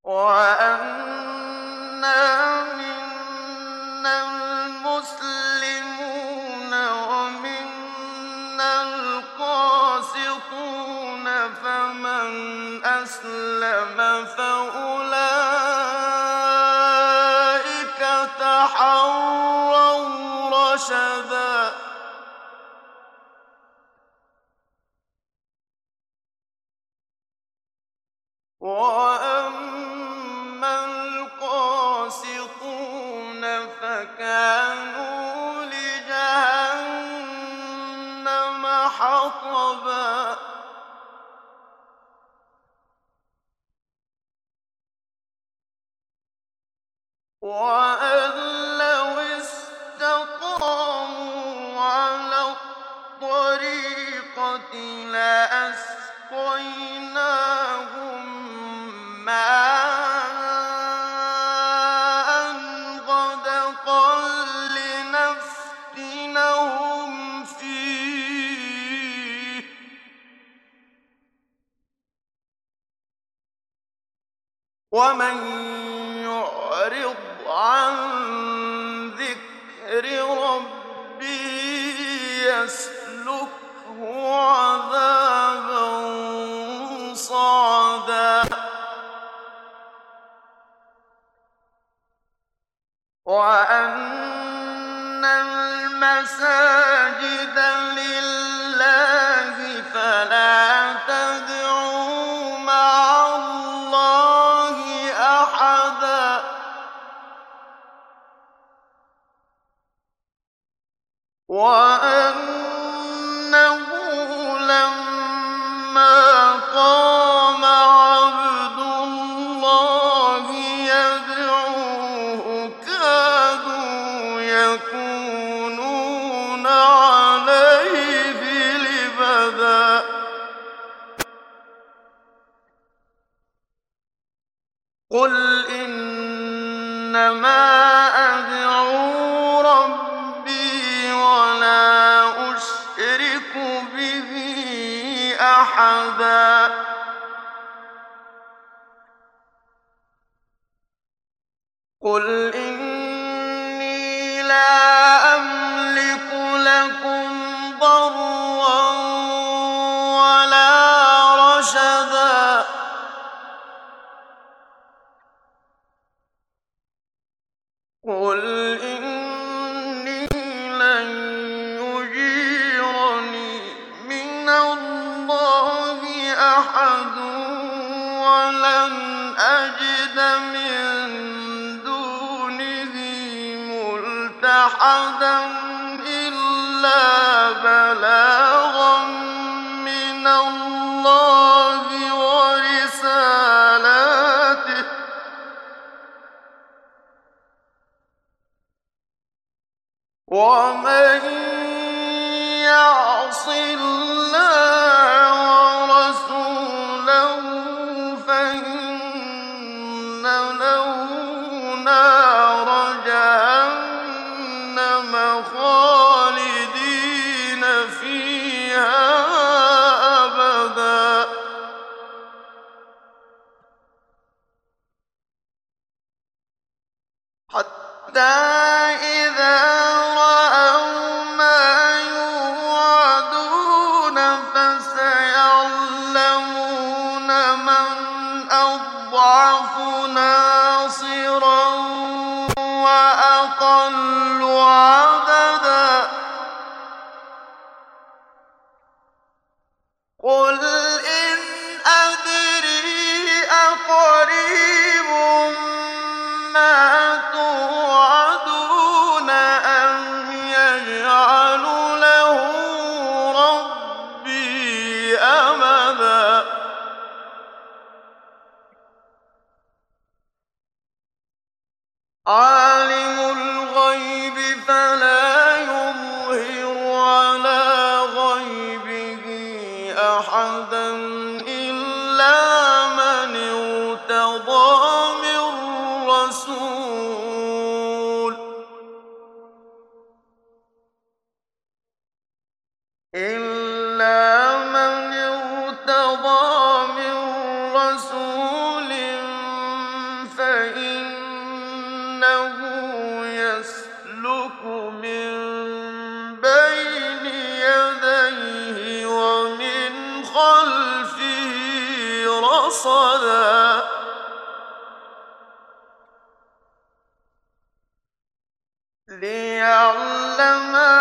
وَأَنَّا مِنَّا الْمُسْلِمُونَ وَمِنَّا الْقَاسِطُونَ ۖ فَمَنْ أَسْلَمَ فَأُولَٰئِكَ تَحَرَّوْا رَشَدًا. وَأَمَّا الْقَاسِطُونَ فَكَانُوا لِجَهَنَّمَ حَطَبًا. وَأَن لَّوْ اسْتَقَامُوا عَلَى الطَّرِيقَةِ لَأَسْقَيْنَاهُم مَّاءً غَدَقًا لِّنَفْتِنَهُمْ فِيهِ ۚ وَمَن يُعْرِضْ عَن ذِكْرِ رَبِّهِ يَسْلُكْهُ عَذَابًا صَعَدًا. وَأَنَّ الْمَسَاجِدَ لِلَّهِ فَلَا تَدْعُوا مَعَ اللَّهِ أَحَدًا. وَأَنَّهُ لَمَّا قَامَ عَبْدُ اللَّهِ يَدْعُوهُ كَادُوا يَكُونُونَ عَلَيْهِ لِبَدًا. قُلْ إِنَّمَا أَدْعُو رَبِّي وَلَا أُشْرِكُ بِهِ أَحَدًا. قُلْ إِنِّي لَا أَمْلِكُ لَكُمْ ضَرًّا وَلَا رَشَدًا. قُلْ إِنِّي لَن يُجِيرَنِي مِنَ اللَّهِ أَحَدٌ وَلَنْ أَجِدَ مِن دُونِهِ مُلْتَحَدًا إِلَّا بَلَاغًا مِّنَ اللَّهِ وَرِسَالَاتِهِ ۚ وَمَن يَعْصِ اللَّهَ وَرَسُولَهُ فَإِنَّ لَهُ نَارَ جَهَنَّمَ خَالِدِينَ فِيهَا أَبَدًا. حَتَّىٰ إِذَا رَأَوْا مَا يُوعَدُونَ فَسَيَعْلَمُونَ مَنْ أَضْعَفُ نَاصِرًا وَأَقَلُّ عَدَدًا. قُلْ إِنْ أَدْرِي أَقَرِيبٌ مَّا تُوعَدُونَ أَمْ يَجْعَلُ لَهُ رَبِّي أَمَدًا. عَالِمُ الْغَيْبِ فَلَا يُظْهِرُ عَلَىٰ غَيْبِهِ أَحَدًا إِلَّا مَنِ ارْتَضَىٰ مِن رَّسُولٍ رصدا ليعلم